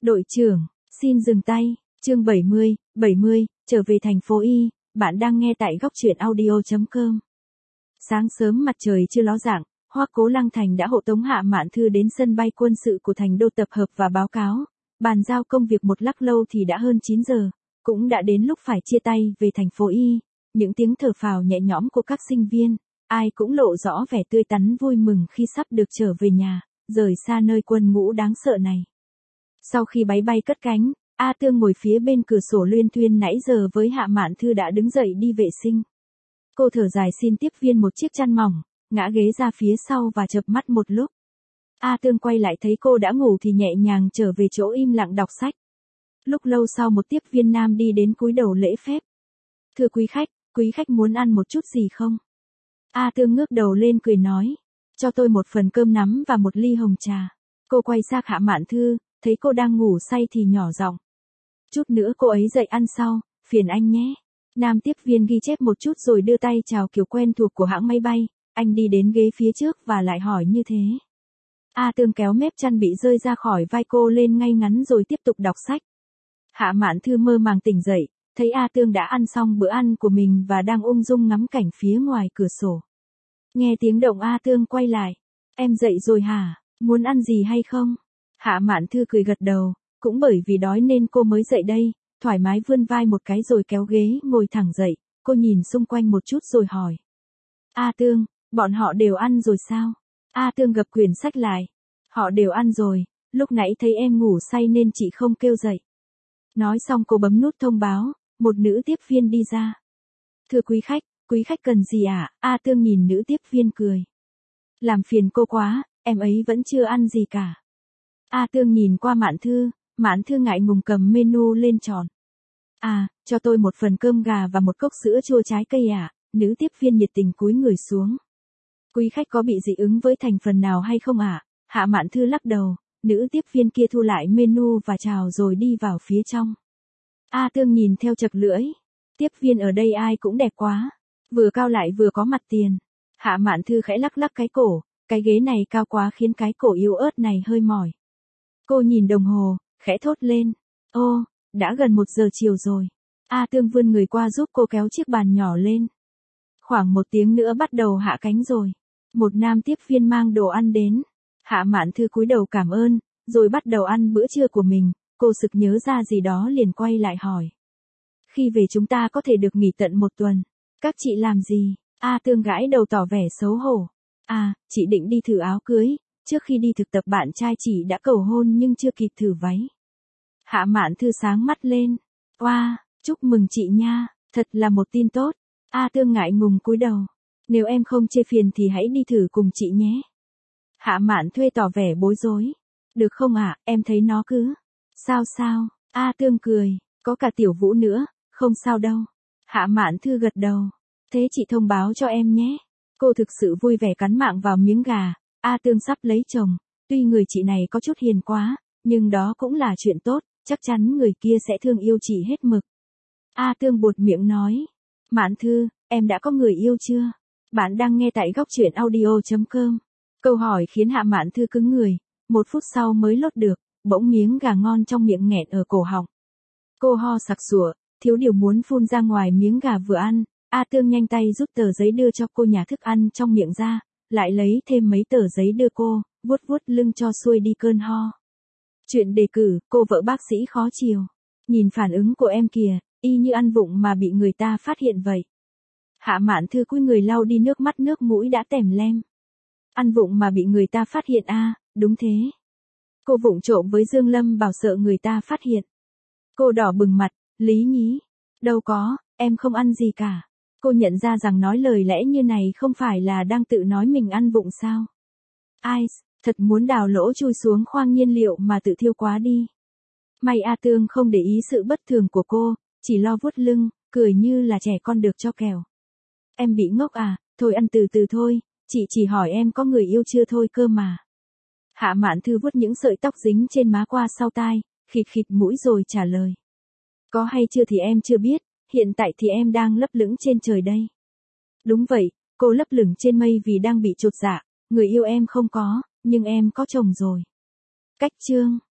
Đội trưởng, xin dừng tay, chương 70, trở về thành phố Y, bạn đang nghe tại góc truyện audio.com. Sáng sớm mặt trời chưa ló dạng, Hoắc Cố Lăng Thành đã hộ tống Hạ Mạn Thư đến sân bay quân sự của thành đô tập hợp và báo cáo, bàn giao công việc một lắc lâu thì đã hơn 9 giờ, cũng đã đến lúc phải chia tay về thành phố Y. Những tiếng thở phào nhẹ nhõm của các sinh viên, ai cũng lộ rõ vẻ tươi tắn vui mừng khi sắp được trở về nhà, rời xa nơi quân ngũ đáng sợ này. Sau khi máy bay cất cánh, A Tương ngồi phía bên cửa sổ luyên thuyên nãy giờ với Hạ Mạn Thư đã đứng dậy đi vệ sinh. Cô thở dài xin tiếp viên một chiếc chăn mỏng, ngã ghế ra phía sau và chợp mắt một lúc. A Tương quay lại thấy cô đã ngủ thì nhẹ nhàng trở về chỗ im lặng đọc sách. Lúc lâu sau một tiếp viên nam đi đến cúi đầu lễ phép. Thưa quý khách muốn ăn một chút gì không? A Tương ngước đầu lên cười nói, cho tôi một phần cơm nắm và một ly hồng trà. Cô quay sang Hạ Mạn Thư, thấy cô đang ngủ say thì nhỏ giọng. Chút nữa cô ấy dậy ăn sau, phiền anh nhé. Nam tiếp viên ghi chép một chút rồi đưa tay chào kiểu quen thuộc của hãng máy bay, anh đi đến ghế phía trước và lại hỏi như thế. A Tương kéo mép chăn bị rơi ra khỏi vai cô lên ngay ngắn rồi tiếp tục đọc sách. Hạ Mạn Thư mơ màng tỉnh dậy, thấy A Tương đã ăn xong bữa ăn của mình và đang ung dung ngắm cảnh phía ngoài cửa sổ. Nghe tiếng động A Tương quay lại. Em dậy rồi hả, muốn ăn gì hay không? Hạ Mạn Thư cười gật đầu, cũng bởi vì đói nên cô mới dậy đây, thoải mái vươn vai một cái rồi kéo ghế ngồi thẳng dậy, cô nhìn xung quanh một chút rồi hỏi. A Tương, bọn họ đều ăn rồi sao? A Tương gập quyển sách lại. Họ đều ăn rồi, lúc nãy thấy em ngủ say nên chị không kêu dậy. Nói xong cô bấm nút thông báo, một nữ tiếp viên đi ra. Thưa quý khách cần gì ạ? A Tương nhìn nữ tiếp viên cười. Làm phiền cô quá, em ấy vẫn chưa ăn gì cả. A Tương nhìn qua Mạn Thư ngại ngùng cầm menu lên tròn. À, cho tôi một phần cơm gà và một cốc sữa chua trái cây ạ. Nữ tiếp viên nhiệt tình cúi người xuống. Quý khách có bị dị ứng với thành phần nào hay không ạ? Hạ Mạn Thư lắc đầu, nữ tiếp viên kia thu lại menu và chào rồi đi vào phía trong. A Tương nhìn theo chật lưỡi. Tiếp viên ở đây ai cũng đẹp quá, vừa cao lại vừa có mặt tiền. Hạ Mạn Thư khẽ lắc lắc cái cổ, cái ghế này cao quá khiến cái cổ yếu ớt này hơi mỏi. Cô nhìn đồng hồ, khẽ thốt lên. Ô, đã gần 1 giờ chiều rồi. A Tương vươn người qua giúp cô kéo chiếc bàn nhỏ lên. Khoảng 1 tiếng nữa bắt đầu hạ cánh rồi. Một nam tiếp viên mang đồ ăn đến. Hạ Mạn Thư cúi đầu cảm ơn, rồi bắt đầu ăn bữa trưa của mình. Cô sực nhớ ra gì đó liền quay lại hỏi. Khi về chúng ta có thể được nghỉ tận 1 tuần. Các chị làm gì? A Tương gãi đầu tỏ vẻ xấu hổ. À, chị định đi thử áo cưới. Trước khi đi thực tập bạn trai chị đã cầu hôn nhưng chưa kịp thử váy. Hạ Mạn Thư sáng mắt lên. Oa, chúc mừng chị nha, thật là một tin tốt. A Tương ngại ngùng cúi đầu. Nếu em không chê phiền thì hãy đi thử cùng chị nhé. Hạ Mạn Thư tỏ vẻ bối rối. Được không ạ, em thấy nó cứ. Sao? A Tương cười, có cả Tiểu Vũ nữa, không sao đâu. Hạ Mạn Thư gật đầu. Thế chị thông báo cho em nhé. Cô thực sự vui vẻ cắn mạng vào miếng gà. A Tương sắp lấy chồng, tuy người chị này có chút hiền quá, nhưng đó cũng là chuyện tốt, chắc chắn người kia sẽ thương yêu chị hết mực. A Tương buột miệng nói. Mạn Thư, em đã có người yêu chưa? Bạn đang nghe tại góc truyện audio.com. Câu hỏi khiến Hạ Mạn Thư cứng người, 1 phút sau mới lốt được, bỗng miếng gà ngon trong miệng nghẹn ở cổ họng. Cô ho sặc sụa, thiếu điều muốn phun ra ngoài miếng gà vừa ăn. A Tương nhanh tay rút tờ giấy đưa cho cô nhà thức ăn trong miệng ra, lại lấy thêm mấy tờ giấy đưa cô, vuốt lưng cho xuôi đi cơn ho. Chuyện đề cử, cô vợ bác sĩ khó chiều. Nhìn phản ứng của em kìa, y như ăn vụng mà bị người ta phát hiện vậy. Hạ Mạn Thư cúi người lau đi nước mắt nước mũi đã tèm lem. Ăn vụng mà bị người ta phát hiện à, đúng thế. Cô vụng trộm với Dương Lâm Bảo sợ người ta phát hiện. Cô đỏ bừng mặt, lý nhí. Đâu có, em không ăn gì cả. Cô nhận ra rằng nói lời lẽ như này không phải là đang tự nói mình ăn vụng sao. Ai, thật muốn đào lỗ chui xuống khoang nhiên liệu mà tự thiêu quá đi. May A Tương không để ý sự bất thường của cô, chỉ lo vuốt lưng, cười như là trẻ con được cho kẹo. Em bị ngốc à, thôi ăn từ từ thôi, chị chỉ hỏi em có người yêu chưa thôi cơ mà. Hạ Mạn Thư vuốt những sợi tóc dính trên má qua sau tai, khịt mũi rồi trả lời. Có hay chưa thì em chưa biết, hiện tại thì em đang lấp lửng trên trời đây. Đúng vậy, cô lấp lửng trên mây vì đang bị chột dạ, người yêu em không có, nhưng em có chồng rồi. Cách chương